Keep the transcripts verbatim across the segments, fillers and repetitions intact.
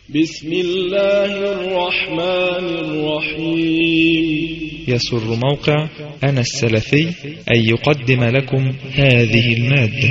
بسم الله الرحمن الرحيم. يسر موقع أنا السلفي أن يقدم لكم هذه المادة.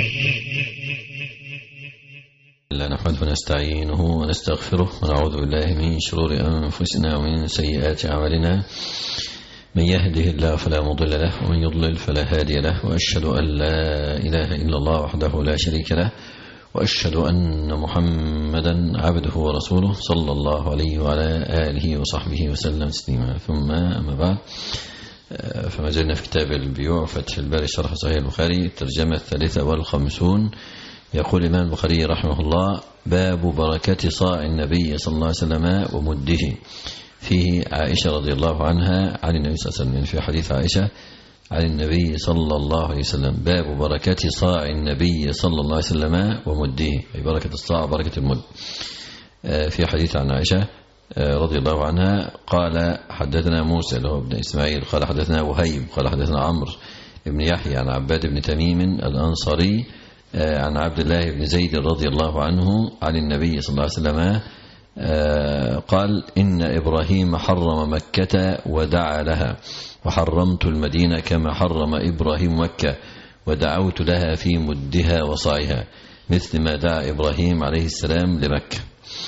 لا نحمده ونستعينه ونستغفره ونعوذ بالله من شرور أنفسنا ومن سيئات أعمالنا. من يهده الله فلا مضل له ومن يضلل فلا هادي له، وأشهد أن لا إله إلا الله وحده لا شريك له، وأشهد أن محمدا عبده ورسوله صلى الله عليه وعلى آله وصحبه وسلم تسليما. ثم أما بعد، فما زلنا في كتاب البيوع فتح الباري شرح صحيح البخاري الترجمة الثالثة والخمسون. يقول الإمام البخاري رحمه الله: باب بركة صاع النبي صلى الله عليه وسلم ومده. فيه عائشة رضي الله عنها عن النبي صلى الله عليه وسلم، يعني في حديث عائشة عن النبي صلى الله عليه وسلم: باب بركة صاع النبي صلى الله عليه وسلم ومده، أي بركة الصاع وبركة المد. في حديث عن عائشة رضي الله عنها قال: حدثنا موسى اللي هو ابن إسماعيل قال حدثنا وهيب قال حدثنا عمرو بن يحيى عن عباد بن تميم الأنصاري عن عبد الله بن زيد رضي الله عنه عن النبي صلى الله عليه وسلم قال: إن إبراهيم حرم مكة ودعا لها، وحرمت المدينة كما حرم إبراهيم مكة، ودعوت لها في مدها وصاعها مثل ما دعا إبراهيم عليه السلام لمكة.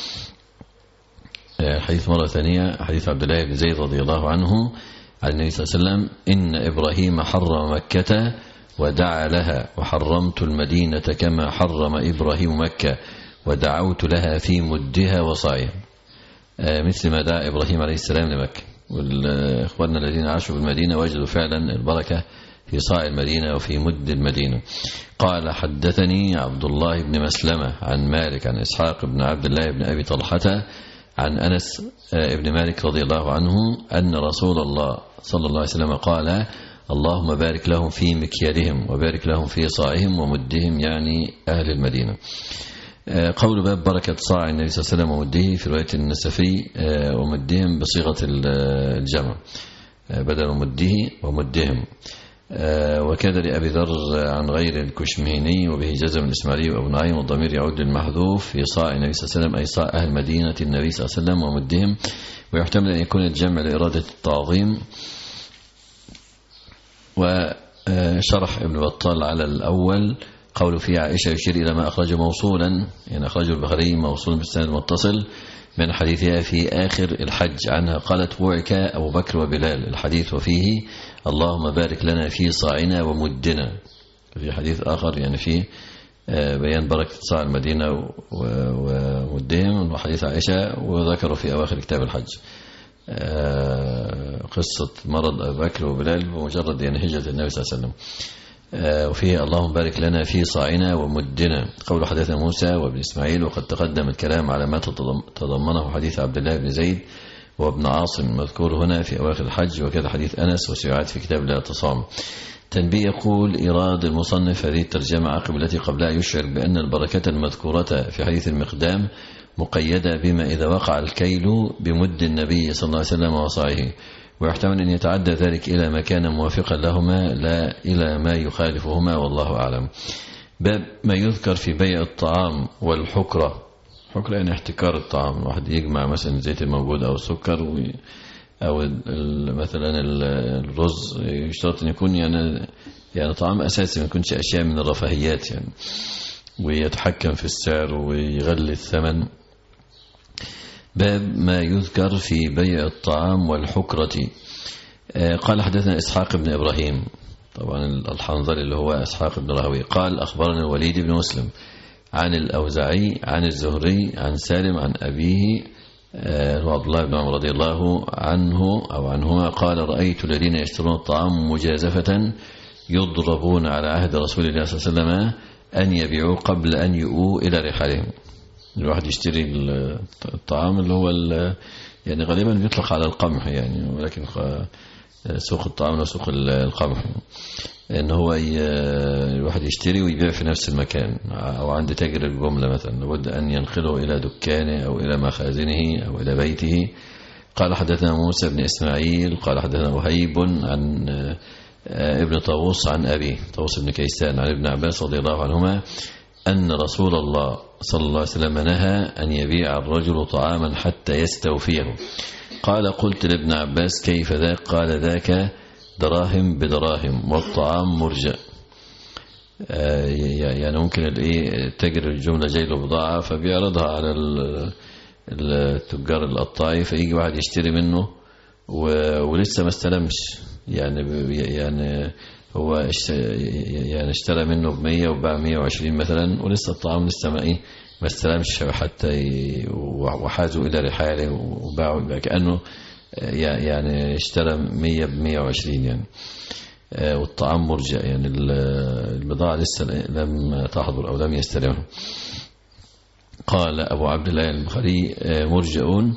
حديث مرة ثانية، حديث عبد الله بن زيد رضي الله عنه عن النبي صلى الله عليه وسلم: إن إبراهيم حرم مكة ودعا لها، وحرمت المدينة كما حرم إبراهيم مكة، ودعوت لها في مدها وصاعها مثل ما دعا إبراهيم عليه السلام لمكة. والإخواننا الذين عاشوا في المدينة وجدوا فعلا البركة في صاع المدينة وفي مد المدينة. قال: حدثني عبد الله بن مسلمة عن مالك عن إسحاق بن عبد الله بن أبي طلحة عن أنس بن مالك رضي الله عنه أن رسول الله صلى الله عليه وسلم قال: اللهم بارك لهم في مكيالهم وبارك لهم في صاعهم ومدهم، يعني أهل المدينة. قول باب بركة صاع النبي صلى الله عليه وسلم ومده في رواية النسفي ومدهم بصيغة الجمع بدل مده ومدهم. وكذا لأبي ذر عن غير الكشميني، وبه جزم الإسماعيلي وأبو نعيم، والضمير يعود للمحذوف في صاع النبي صلى الله عليه وسلم أي صاع أهل مدينة النبي صلى الله عليه وسلم ومدهم. ويحتمل أن يكون الجمع لإرادة التعظيم. وشرح ابن بطال على الأول قول في عائشة يشير إلى ما أخرجه موصولا، يعني أخرجه البخاري موصولا بالسند المتصل من حديثها في آخر الحج عنها قالت: وعك أبو بكر وبلال الحديث، وفيه اللهم بارك لنا في صاعنا ومدنا. في حديث آخر يعني فيه بيان بركة صاع المدينة ومدهم، وحديث عائشة وذكروا في أواخر كتاب الحج قصة مرض أبو بكر وبلال بمجرد يعني هجرة النبي صلى الله عليه وسلم. وفيه اللهم بارك لنا في صاعنا ومدنا. قول حدثنا موسى وابن إسماعيل، وقد تقدم الكلام على ما تضمنه حديث عبد الله بن زيد وابن عاصم مذكور هنا في أواخر الحج، وكذا حديث أنس وسيعات في كتاب الاعتصام. تنبيه: يقول إيراد المصنف هذه الترجمة عقب التي قبلها يشعر بأن البركة المذكورة في حديث المقدام مقيدة بما إذا وقع الكيل بمد النبي صلى الله عليه وسلم وصاعه، ويحتمل أن يتعدى ذلك إلى ما كان موافقا لهما لا إلى ما يخالفهما، والله أعلم. باب ما يذكر في بيع الطعام والحكرة. حكرة يعني احتكار الطعام، واحد يجمع مثلا الزيت الموجود أو السكر و... أو مثلا الرز، يشترط أن يكون يعني يعني طعام أساسي، ما يكونش أشياء من الرفاهيات يعني، ويتحكم في السعر ويغلي الثمن. باب ما يذكر في بيع الطعام والحكرة. قال: حدثنا إسحاق بن إبراهيم، طبعا الحنظلي اللي هو إسحاق بن راهويه، قال: أخبرنا الوليد بن مسلم عن الأوزاعي عن الزهري عن سالم عن أبيه هو عبد الله بن عمر رضي الله عنه أو عنهما قال: رأيت الذين يشترون الطعام مجازفة يضربون على عهد رسول الله صلى الله عليه وسلم أن يبيعوا قبل أن يؤوا إلى رحالهم. الواحد يشتري الطعام اللي هو يعني غالبا بيطلق على القمح يعني، ولكن سوق الطعام وسوق القمح، ان هو الواحد يشتري ويبيع في نفس المكان او عند تاجر الجمله مثلا، لابد ان ينقله الى دكانه او الى مخازنه او الى بيته. قال: حدثنا موسى بن اسماعيل قال حدثنا وهيب عن ابن طاووس عن ابي طاووس بن كيسان عن ابن عباس رضي الله عنهما أن رسول الله صلى الله عليه وسلم نهى أن يبيع الرجل طعاما حتى يستوفيه. قال قلت لابن عباس كيف ذاك؟ قال ذاك دراهم بدراهم والطعام مرجع. آه يعني ممكن الايه تجر الجملة جاي له بضاعة فبيعرضها على التجار القطاعي، فيجي واحد يشتري منه ولسه ما استلمش، يعني يعني هو يعني اشترى منه بمية وباع مية وعشرين مثلا، ولسه الطعام لسه ما ايه ما استلمش حتى وحازوا الى رحاله وباعوا كأنه يعني اشترى مية بمية وعشرين يعني، والطعام مرجع يعني البضاعة لسه لم تحضر أو لم يستلمها. قال أبو عبد الله البخاري مرجعون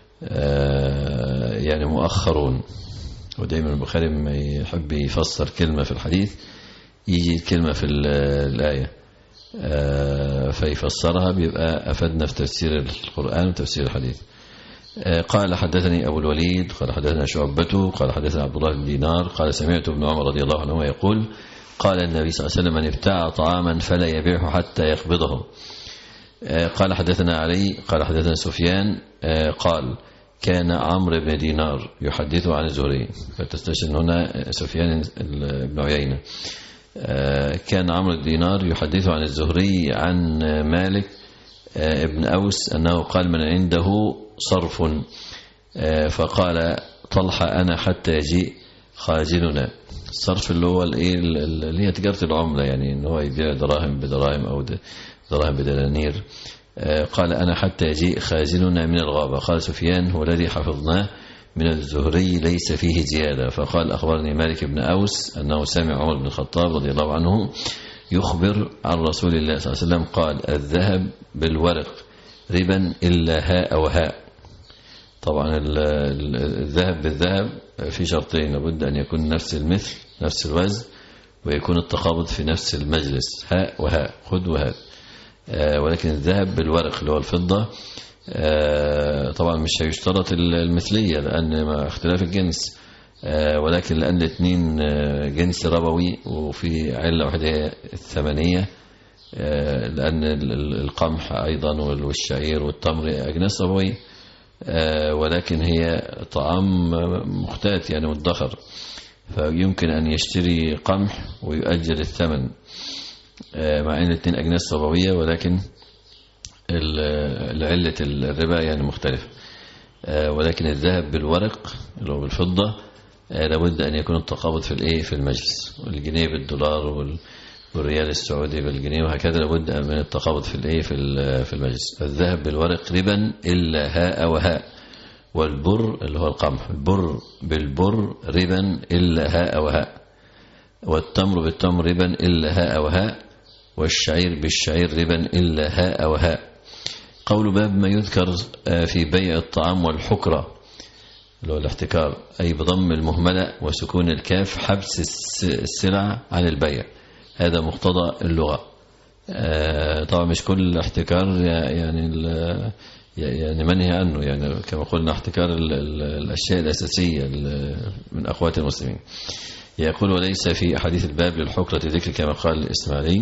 يعني مؤخرون. ودايما البخاري لما يحب يفسر كلمة في الحديث يجي كلمة في الآية فيفسرها، بيبقى أفدنا في تفسير القرآن وتفسير الحديث. قال حدثني أبو الوليد قال حدثنا شعبته قال حدثنا عبد الله بن دينار قال سمعت ابن عمر رضي الله عنه يقول قال النبي صلى الله عليه وسلم من ابتاع طعاما فلا يبيعه حتى يقبضه. قال حدثنا علي قال حدثنا سفيان قال كان عمرو بن دينار يحدث عن الزهري، فتستشهد هنا سفيان بن عيينة. كان عمرو بن دينار يحدث عن الزهري عن مالك ابن أوس أنه قال من عنده صرف فقال طلحة أنا حتى يجيء خازننا. الصرف اللي هو اللي هي تجارة العملة، يعني أنه هو يبيع دراهم بدراهم أو دراهم بدنانير. قال أنا حتى يجيء خازننا من الغابة. قال سفيان هو الذي حفظناه من الزهري ليس فيه زيادة. فقال أخبرني مالك بن أوس أنه سمع عمر بن الخطاب رضي الله عنه يخبر عن رسول الله صلى الله عليه وسلم قال الذهب بالورق ربا إلا هاء وهاء. طبعا الذهب بالذهب في شرطين، لابد أن يكون نفس المثل نفس الوزن، ويكون التقابض في نفس المجلس هاء وهاء خذ وهات. ولكن الذهب بالورق اللي هو الفضة طبعا مش هيشترط المثلية لأن مع اختلاف الجنس، ولكن لأن الاثنين جنس ربوي وفي علة واحدة الثمنية، لأن القمح أيضا والشعير والتمر أجناس ربوية، ولكن هي طعام مختلط يعني مدخر، فيمكن أن يشتري قمح ويؤجل الثمن مع أن الاثنين أجناس ربوية، ولكن العلة الربا يعني مختلفة. ولكن الذهب بالورق اللي هو بالفضة لابد أن يكون التقابض في الايه في المجلس، والجنيه بالدولار والريال السعودي بالجنيه وهكذا، لابد من التقابض في الايه في في المجلس. الذهب بالورق ربا إلا هاء وهاء، والبر اللي هو القمح البر بالبر ربا إلا هاء وهاء، والتمر بالتمر ربا إلا هاء وهاء، والشعير بالشعير ربا إلا هاء وهاء. قول باب ما يذكر في بيع الطعام والحكرة اللي هو الاحتكار، أي بضم المهملة وسكون الكاف حبس السلع عن البيع، هذا مقتضى اللغة. طبعا مش كل احتكار يعني يعني منهي عنه، يعني كما قلنا احتكار الأشياء الأساسية من أخوات المسلمين. يقول وليس في أحاديث الباب للحكرة ذكر كما قال الإسماعيلي،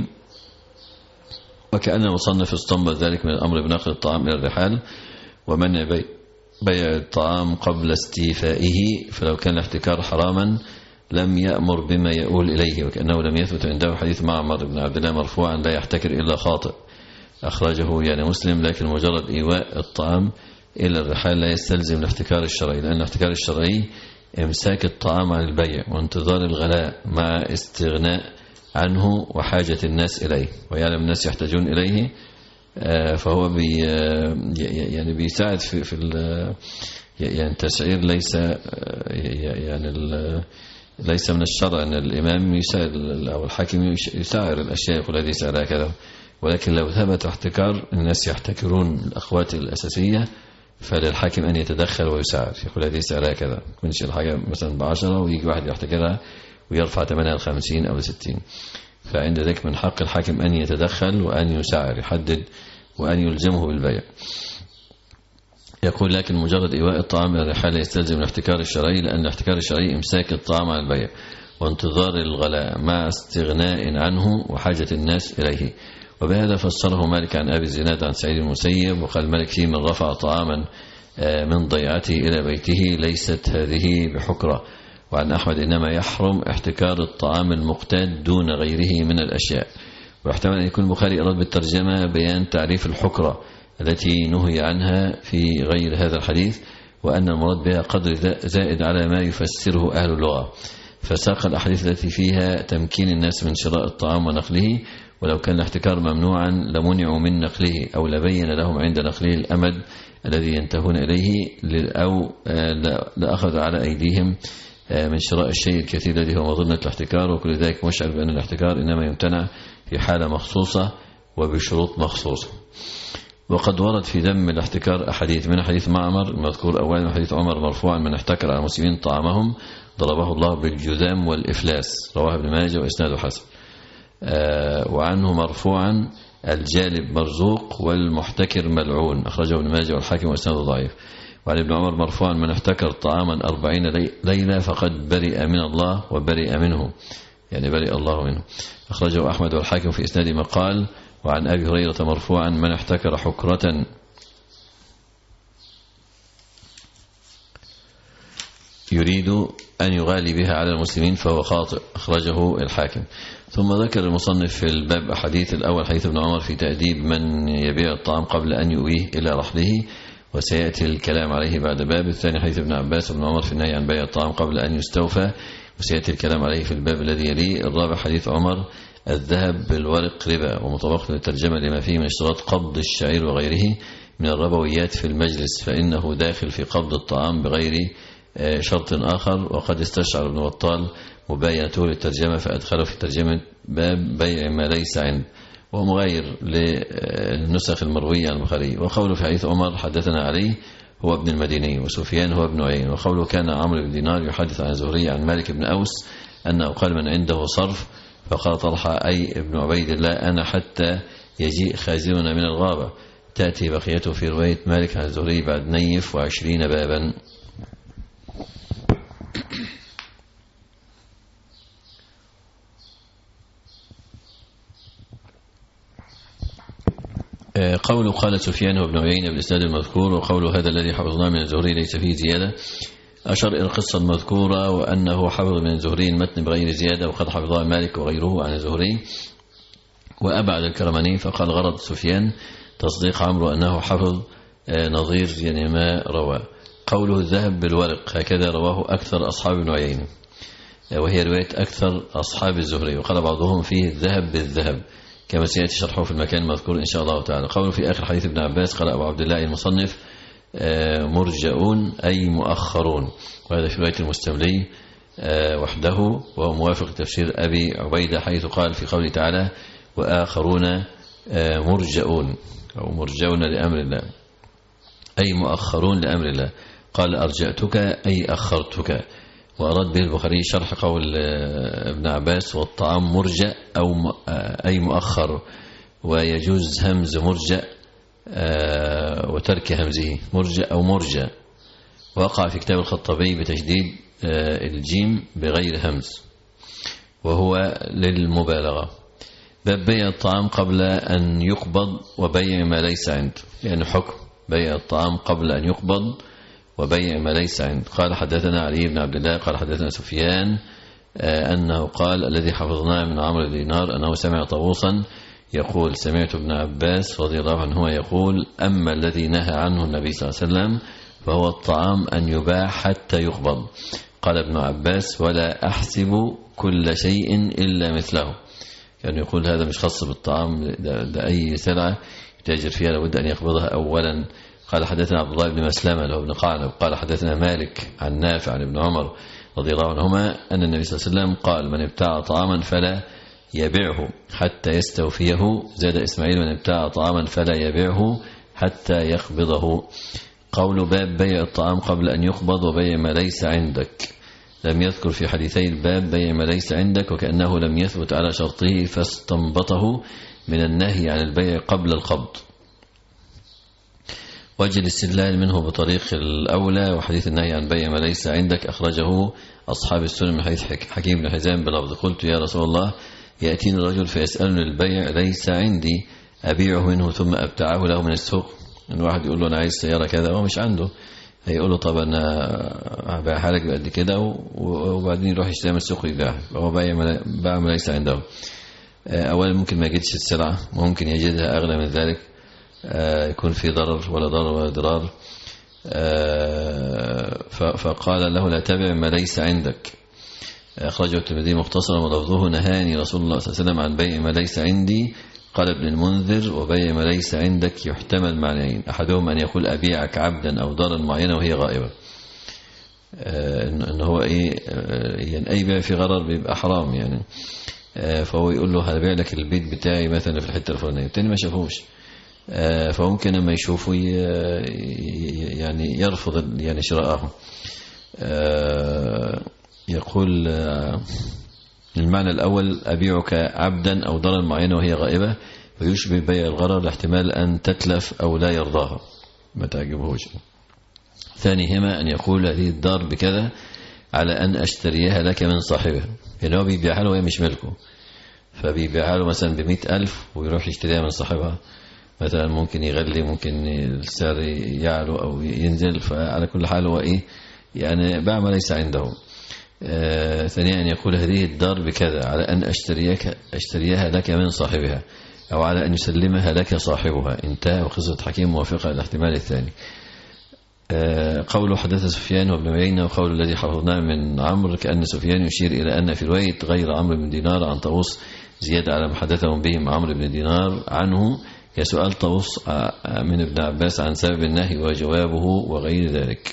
وكأن المصنف استنبط ذلك من الأمر بنقل الطعام إلى الرحال ومنع بيع بيع الطعام قبل استيفائه، فلو كان الاحتكار حراما لم يأمر بما يؤول إليه، وكأنه لم يثبت عنده حديث معمر بن عبد الله مرفوعا لا يحتكر إلا خاطئ أخرجه يعني مسلم، لكن مجرد إيواء الطعام إلى الرحال لا يستلزم الاحتكار الشرعي، لأن الاحتكار الشرعي إمساك الطعام عن البيع وانتظار الغلاء مع استغناء عنه وحاجة الناس إليه، ويعلم الناس يحتاجون إليه، فهو بي يعني بيساعد في في يعني التسعير ليس يعني ليس من الشرع أن الإمام يسعر أو الحاكم يسعر الأشياء يقول هذه سعرها كذا، ولكن لو ثبت احتكار الناس يحتكرون الأخوات الأساسية فللحاكم أن يتدخل ويسعر، يقول هذه سعرها كذا، كنش الحاجة مثلا بعشرة ويجي واحد يحتكرها ويرفع ثمنها الخمسين أو الستين، فعند ذلك من حق الحاكم أن يتدخل وأن يسعر يحدد وأن يلزمه بالبيع. يقول لكن مجرد إيواء الطعام إلى الرحال يستلزم الاحتكار الشرعي، لأن الاحتكار الشرعي إمساك الطعام عن البيع وانتظار الغلاء مع استغناء عنه وحاجة الناس إليه، وبهذا فسره مالك عن أبي الزناد عن سعيد المسيب. وقال مالك فيه من رفع طعاما من ضيعته إلى بيته ليست هذه بحكرة. وعن أحمد إنما يحرم احتكار الطعام المقتاد دون غيره من الأشياء. واحتمل أن يكون البخاري أراد بالترجمة بيان تعريف الحكرة التي نهي عنها في غير هذا الحديث، وأن المراد بها قدر زائد على ما يفسره أهل اللغة، فساق الأحاديث التي فيها تمكين الناس من شراء الطعام ونقله، ولو كان الاحتكار ممنوعا لمنعوا من نقله أو لبين لهم عند نقله الأمد الذي ينتهون إليه، أو لأخذ على أيديهم من شراء الشيء الكثير الذي هو مظنة الاحتكار. وكل ذلك مشعر بأن الاحتكار إنما يمتنع في حالة مخصوصة وبشروط مخصوصة. وقد ورد في ذم الاحتكار أحاديث، من حديث معمر المذكور أولا وحديث عمر مرفوعا من احتكر على المسلمين طعامهم ضربه الله بالجذام والإفلاس، رواه ابن ماجه وإسناده حسن. آه وعنه مرفوعا الجالب مرزوق والمحتكر ملعون، أخرجه ابن ماجه والحاكم وإسناده ضعيف. وعن ابن عمر مرفوعا من احتكر طعاما أربعين ليلة فقد برئ من الله وبرئ منه، يعني برئ الله منه، أخرجه أحمد والحاكم في إسناد مقال. وعن أبي هريرة مرفوعا من احتكر حكرة يريد أن يغالي بها على المسلمين فهو خاطئ، أخرجه الحاكم. ثم ذكر المصنف في الباب أحاديث الأول حديث ابن عمر في تأديب من يبيع الطعام قبل أن يؤويه إلى رحله، وسيأتي الكلام عليه بعد باب. الثاني حديث ابن عباس وابن عمر في النهي عن بيع الطعام قبل أن يستوفى، وسيأتي الكلام عليه في الباب الذي يليه. الرابع حديث عمر الذهب بالورق ربا، ومطابقة للترجمة لما فيه من اشتراط قبض الشعير وغيره من الربويات في المجلس، فإنه داخل في قبض الطعام بغير شرط آخر. وقد استشعر ابن بطال مباينته للترجمة فأدخله في ترجمة باب بيع ما ليس عند، وهو مغاير للنسخ المروية عن البخاري. وقوله في حديث عمر حدثنا عليه هو ابن المديني وسفيان هو ابن عين. وقوله كان عمرو بن دينار يحدث عن زهري عن مالك بن أوس أنه قال من عنده صرف، فقال طلحة أي ابن عبيد الله أنا حتى يجيء خازننا من الغابة. تأتي بقيته في رواية مالك عن الزهري بعد نيف وعشرين بابا. قوله قال سفيان وابن عيينة بالإسناد المذكور، وقوله هذا الذي حفظناه من الزهري ليس فيه زيادة، أشار إلى القصة المذكورة وأنه حفظ من الزهري المتن بغير زيادة، وقد حفظها مالك وغيره عن الزهري. وأبعد الكرماني فقال غرض سفيان تصديق عمرو أنه حفظ نظير يعني ما روى. قوله الذهب بالورق هكذا رواه أكثر أصحاب ابن عيينة، وهي رواية أكثر أصحاب الزهري، وقال بعضهم فيه الذهب بالذهب كما سيأتي شرحه في المكان المذكور إن شاء الله تعالى. قوله في آخر حديث ابن عباس قال أبو عبد الله المصنف مرجئون أي مؤخرون، وهذا في رواية المستملي وحده، وهو موافق تفسير أبي عبيدة حيث قال في قوله تعالى وآخرون مرجئون أو مرجون لأمر الله أي مؤخرون لأمر الله. قال أرجأتك أي أخرتك، وأراد به البخاري شرح قول ابن عباس والطعام مرجأ أو أي مؤخر، ويجوز همز مرجأ وترك همزه مرجأ أو مرجأ. وقع في كتاب الخطابي بتشديد الجيم بغير همز وهو للمبالغة. باب بيع الطعام قبل أن يقبض وبيع ما ليس عنده، يعني حكم بيع الطعام قبل أن يقبض وبيع ما ليس عنده. قال حدثنا علي بن عبد الله قال حدثنا سفيان أنه قال الذي حفظناه من عمرو بن دينار أنه سمع طاووسا يقول سمعت ابن عباس رضي الله عنه يقول أما الذي نهى عنه النبي صلى الله عليه وسلم فهو الطعام أن يباع حتى يقبض. قال ابن عباس ولا أحسب كل شيء إلا مثله، يعني يقول هذا مش خاص بالطعام، ده, ده أي سلعة يتاجر فيها لابد أن يقبضها أولا. قال حدثنا عبد الله بن مسلمة له ابن قعنب قال حدثنا مالك عن نافع عن ابن عمر رضي الله عنهما أن النبي صلى الله عليه وسلم قال من ابتاع طعاما فلا يبيعه حتى يستوفيه. زاد إسماعيل من ابتاع طعاما فلا يبيعه حتى يقبضه. قول باب بيع الطعام قبل أن يقبض وبيع ما ليس عندك، لم يذكر في حديثي الباب بيع ما ليس عندك، وكأنه لم يثبت على شرطه فاستنبطه من النهي عن البيع قبل القبض. وجه الاستدلال منه بطريق الأولى، وحديث النهي عن بيع ما ليس عندك أخرجه أصحاب السنن من حديث حكيم بن حزام بلفظ قلت يا رسول الله يأتيني الرجل فيسألني البيع ليس عندي أبيعه منه ثم أبتعه له من السوق. إن واحد يقول له أنا عايز سيارة كذا وهو مش عنده، هيقول له طب أنا هبيعها لك بقد كده، وبعدين يروح يشتري من السوق ويبيعها، فهو باع ما ليس عنده. أولا ممكن ما يجدش السلعة، ممكن يجدها أغلى من ذلك، يكون في ضرر ولا ضرر ولا ضرار. فقال له لا تبع ما ليس عندك. أخرجه الترمذي مختصرا ولفظه نهاني رسول الله صلى الله عليه وسلم عن بيع ما ليس عندي. قال ابن المنذر وبيع ما ليس عندك يحتمل معنيين، أحدهم أن يقول أبيعك عبدا أو دارا معينة وهي غائبة، إن هو إيه يعني أي بيع في غرر بيبقى حرام يعني، فهو يقول له هبيع لك البيت بتاعي مثلا في الحتة الفلانية، التاني ما شافوش، فممكن لما يشوفوا يعني يرفض يعني شراءه. يقول المعنى الأول أبيعك عبدا أو دارا معينة وهي غائبة، ويشبه بيع الغرر لاحتمال أن تتلف أو لا يرضاها ما تعجبهوش. ثانيهما أن يقول هذه الدار بكذا على أن أشتريها لك من صاحبها، يعني هو بيبيعها له وهي مش ملكه، فبيبيعها له مثلا بمئة ألف ويروح يشتريها من صاحبها، مثلا ممكن يغلي، ممكن السعر يعلو أو ينزل، فعلى كل حال هو إيه يعني باع ما ليس عنده. آه ثانيا أن يقول هذه الدار بكذا على أن أشتريك أشتريها لك من صاحبها، أو على أن يسلمها لك صاحبها. انتهى. وقصة حكيم موافقة الاحتمال الثاني. آه قوله حدث سفيان وابن عيينة وقول الذي حفظناه من عمرو كأن سفيان يشير إلى أن في رواية غير عمرو بن دينار عن طاووس زيادة على ما حدثهم به عمرو بن دينار عنه، كسؤال طاووس من ابن عباس عن سبب النهي وجوابه وغير ذلك.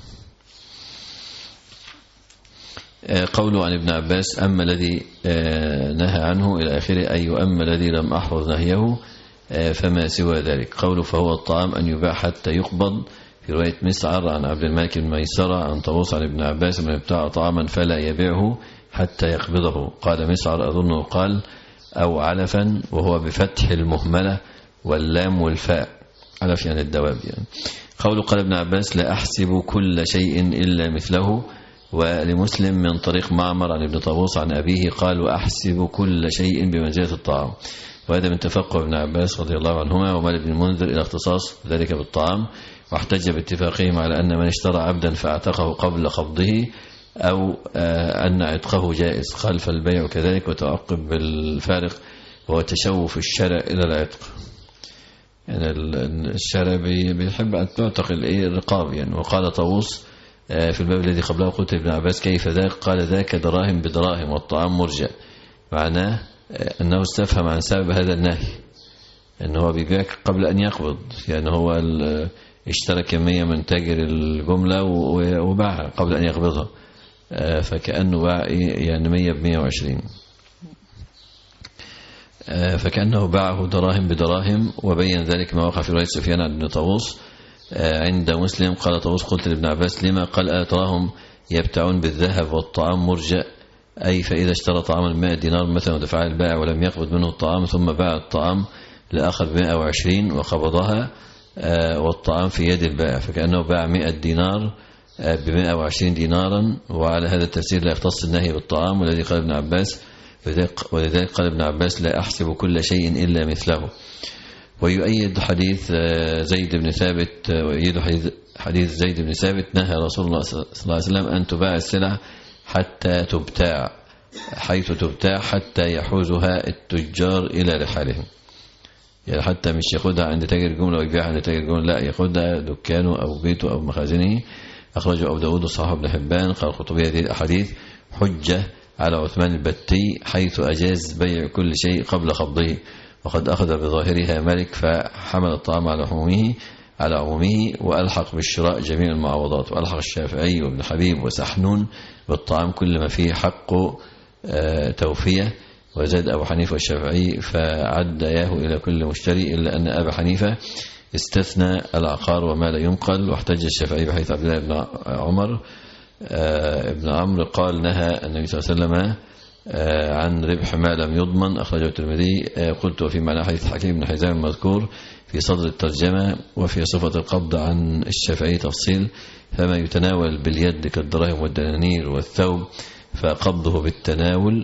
قوله عن ابن عباس أما الذي نهى عنه إلى آخره، أي أما الذي لم أحفظ نهيه فما سوى ذلك. قوله فهو الطعام أن يباع حتى يقبض، في رواية مسعر عن عبد الملك بن ميسرة عن طاووس عن ابن عباس من ابتاع طعاما فلا يبيعه حتى يقبضه. قال مسعر أظنه قال أو علفا، وهو بفتح المهملة واللام والفاء، علف يعني الدواب يعني. قوله قال ابن عباس لا أحسب كل شيء إلا مثله. ولمسلم من طريق معمر عن ابن طاووس عن أبيه قال وأحسب كل شيء بمنزلة الطعام، وهذا من تفقه ابن عباس رضي الله عنهما ومال ابن المنذر إلى اختصاص ذلك بالطعام. واحتج باتفاقهم على أن من اشترى عبدا فاعتقه قبل قبضه أو أن عتقه جائز، قال فالبيع كذلك. وتعقب بالفارق وهو تشوف الشرع إلى العتق، يعني الشرع بيحب أن تعتق الرقاب يعني. وقال طاووس في الباب الذي قبله قلت ابن عباس كيف ذاك؟ قال ذاك دراهم بدراهم والطعام مرجع، معناه أنه استفهم عن سبب هذا النهي أنه هو بيبيعك قبل أن يقبض، يعني هو اشترى كمية من تاجر الجملة وباعها قبل أن يقبضها، فكأنه باع يعني مية بمية وعشرين، فكأنه باعه دراهم بدراهم. وبين ذلك ما وقع في رواية سفيان عن ابن طاووس عند مسلم. قال طاووس قلت لابن عباس لما؟ قال أتراهم يبتعون بالذهب والطعام مرجع، أي فإذا اشترى طعاما مائة دينار مثلا ودفع البائع ولم يقبض منه الطعام ثم باع الطعام لآخر بمائة وعشرين وقبضها والطعام في يد البائع، فكأنه باع مائة دينار بمائة وعشرين دينارا. وعلى هذا التفسير لا يختص النهي بالطعام، والذي قال ابن عباس ولذلك قال ابن عباس لا أحسب كل شيء إلا مثله. ويؤيد حديث زيد بن ثابت ويؤيد حديث حديث زيد بن ثابت نهى رسول الله صلى الله عليه وسلم أن تباع السلع حتى تبتاع، حيث تبتاع حتى يحوزها التجار إلى رحالهم، يعني حتى مش ياخدها عند تاجر جملة ويبيعها عند تاجر جملة، لا ياخدها دكانه أو بيته أو مخازنه. أخرجه أبو داود وصححه ابن حبان. قال الخطبي هذه الأحاديث حجة على عثمان البتي حيث أجاز بيع كل شيء قبل قبضه، وقد أخذ بظاهرها مالك فحمل الطعام على عمومه على عمومه وألحق بالشراء جميع المعوضات. وألحق الشافعي وابن حبيب وسحنون بالطعام كل ما فيه حق توفية. وزاد أبو حنيفة والشافعي فعد ياه إلى كل مشتري، إلا أن أبا حنيفة استثنى العقار وما لا ينقل. واحتج الشافعي بحيث عبد الله بن عمر ابن عمرو قال نهى النبي صلى الله عليه وسلم عن ربح ما لم يضمن. أخرجه الترمذي. قلت وفي معنى حديث حكيم بن حزام المذكور في صدر الترجمة وفي صفة القبض عن الشافعي تفصيل، فما يتناول باليد كالدراهم والدنانير والثوب فقبضه بالتناول،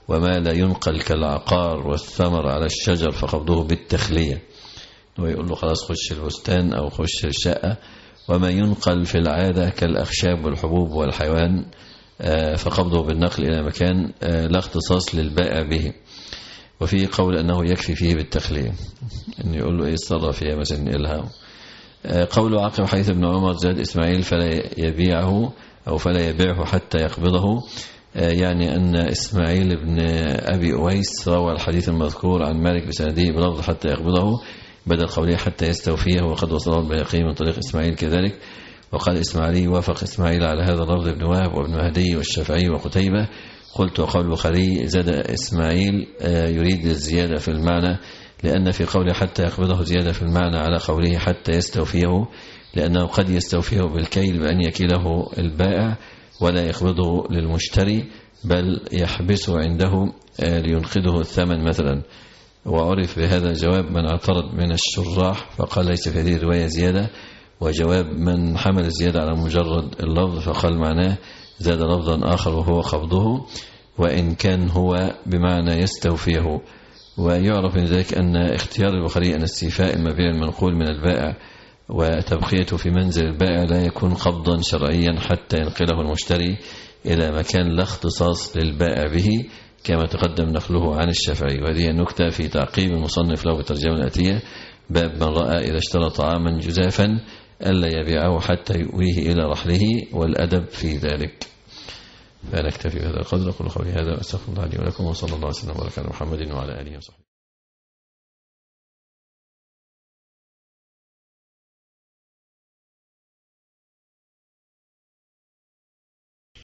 وما لا ينقل كالعقار والثمر على الشجر فقبضه بالتخلية، ويقول له خلاص خش البستان أو خش الشقة. وما ينقل في العادة كالأخشاب والحبوب والحيوان فقبضه بالنقل إلى مكان لا اختصاص للبائع به. وفي قول أنه يكفي فيه بالتخلية، أن يقول له إيه الصرف فيها مثلا إلها. قول عقب حيث ابن عمر زاد إسماعيل فلا يبيعه أو فلا يبيعه حتى يقبضه، يعني أن إسماعيل بن أبي أويس روى الحديث المذكور عن مالك بسنده بلفظ حتى يقبضه بدل قوله حتى يستوفيه، وقد وصله البيهقي من طريق إسماعيل كذلك. وقال إسماعيلي وافق إسماعيل على هذا اللفظ ابن وهب وابن مهدي والشافعي وقتيبة. قلت وقول البخاري زاد إسماعيل يريد الزيادة في المعنى، لأن في قوله حتى يقبضه زيادة في المعنى على قوله حتى يستوفيه، لأنه قد يستوفيه بالكيل بأن يكيله البائع ولا يقبضه للمشتري، بل يحبسه عنده لينقذه الثمن مثلا. وعرف بهذا جواب من اعترض من الشراح فقال ليس في هذه الرواية زيادة، وجواب من حمل الزيادة على مجرد اللفظ فقال معناه زاد لفظا آخر وهو قبضه، وإن كان هو بمعنى يستوفيه. ويعرف من ذلك أن اختيار البخاري أن استيفاء المبيع المنقول من البائع وتبقيته في منزل البائع لا يكون قبضا شرعيا حتى ينقله المشتري إلى مكان لا اختصاص للبائع به، كما تقدم نقله عن الشافعي. وهذه النكتة في تعقيب المصنف له بالترجمة الآتية: باب من رأى إذا اشترى طعاما جزافا ألا يبيعه حتى يؤويه إلى رحله، والأدب في ذلك. فنكتفي بهذا القدر. أقول قولي هذا وأستغفر الله لي ولكم، وصلى الله وسلم وبارك على محمد وعلى آله وصحبه.